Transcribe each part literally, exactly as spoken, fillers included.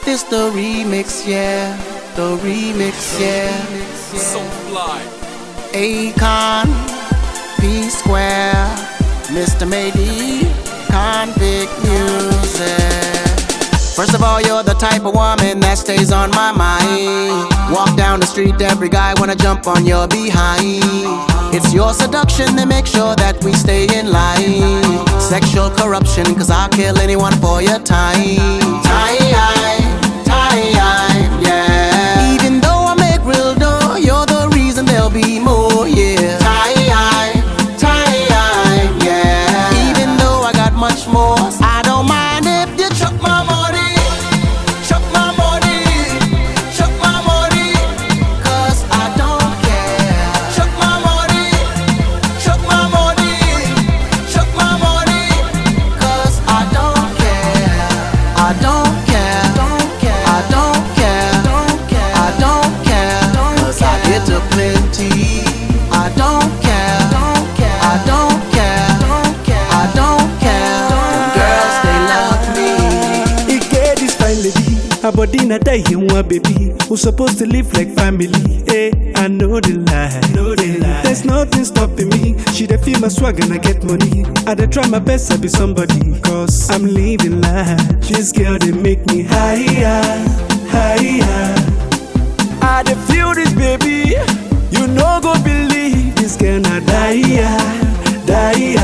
This the remix, yeah, the remix, yeah. So fly. Akon, P Square, Mister Mayday, Convict Music. First of all, you're the type of woman that stays on my mind. Walk down the street, every guy wanna jump on your behind. It's your seduction that makes sure that we stay in line. Sexual corruption, cause I'll kill anyone for your time. Time, time, yeah. Even though I make real dough, you're the reason there'll be more, yeah. Time, time, yeah. Even though I got much more, I don't mind if you chuck my money. Chuck my money, chuck my money, cause I don't care. Chuck my money, chuck my money, chuck my money, cause I don't care. I don't care, I don't care, I don't care, cause I get to plenty. I don't care, I don't care, I don't care. Girls, they love me. He get this fine lady, her body na die him one baby. Who supposed to live like family? Eh, I know the lie, know the lie. There's nothing stopping me. She dey feel my swag and I get money. I dey try my best to be somebody, cause I'm living life. This girl they make me higher, higher. I dey feel this baby. You no go believe this girl na die, die.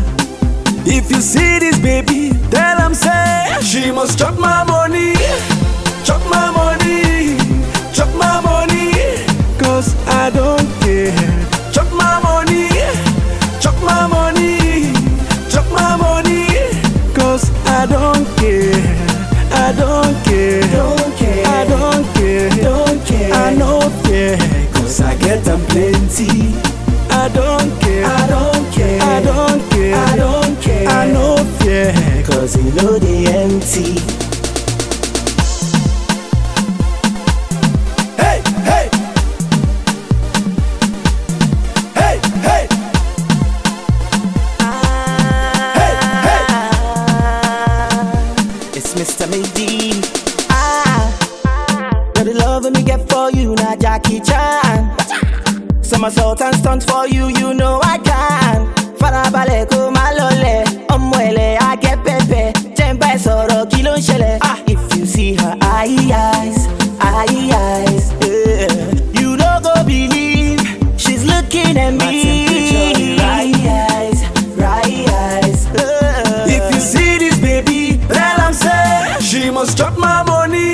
If you see this baby, tell am say she must chop my money, chop my money, chop my money, cause I don't care. Chop my money, chop my money, chop my money, cause I don't care. I don't care, Don't care. I don't care, Don't care. I no care, cause I get them plenty. I don't care, I don't care. I don't care, I don't care. I no fear, Cause you know they empty. hey, hey, hey, hey, hey, hey. It's Mister Mayday. Ah, now the love me get for you, now Jackie Chan. Somersault and stunts for you, you know I can. Farabale ko malole, omwele I get pepe. Jemba soro kilo nshele. Ah, if you see her eyes, eyes, yeah. You don't go believe she's looking at me. Right eyes, right eyes. Yeah. If you see this baby, tell am say she must chop my money,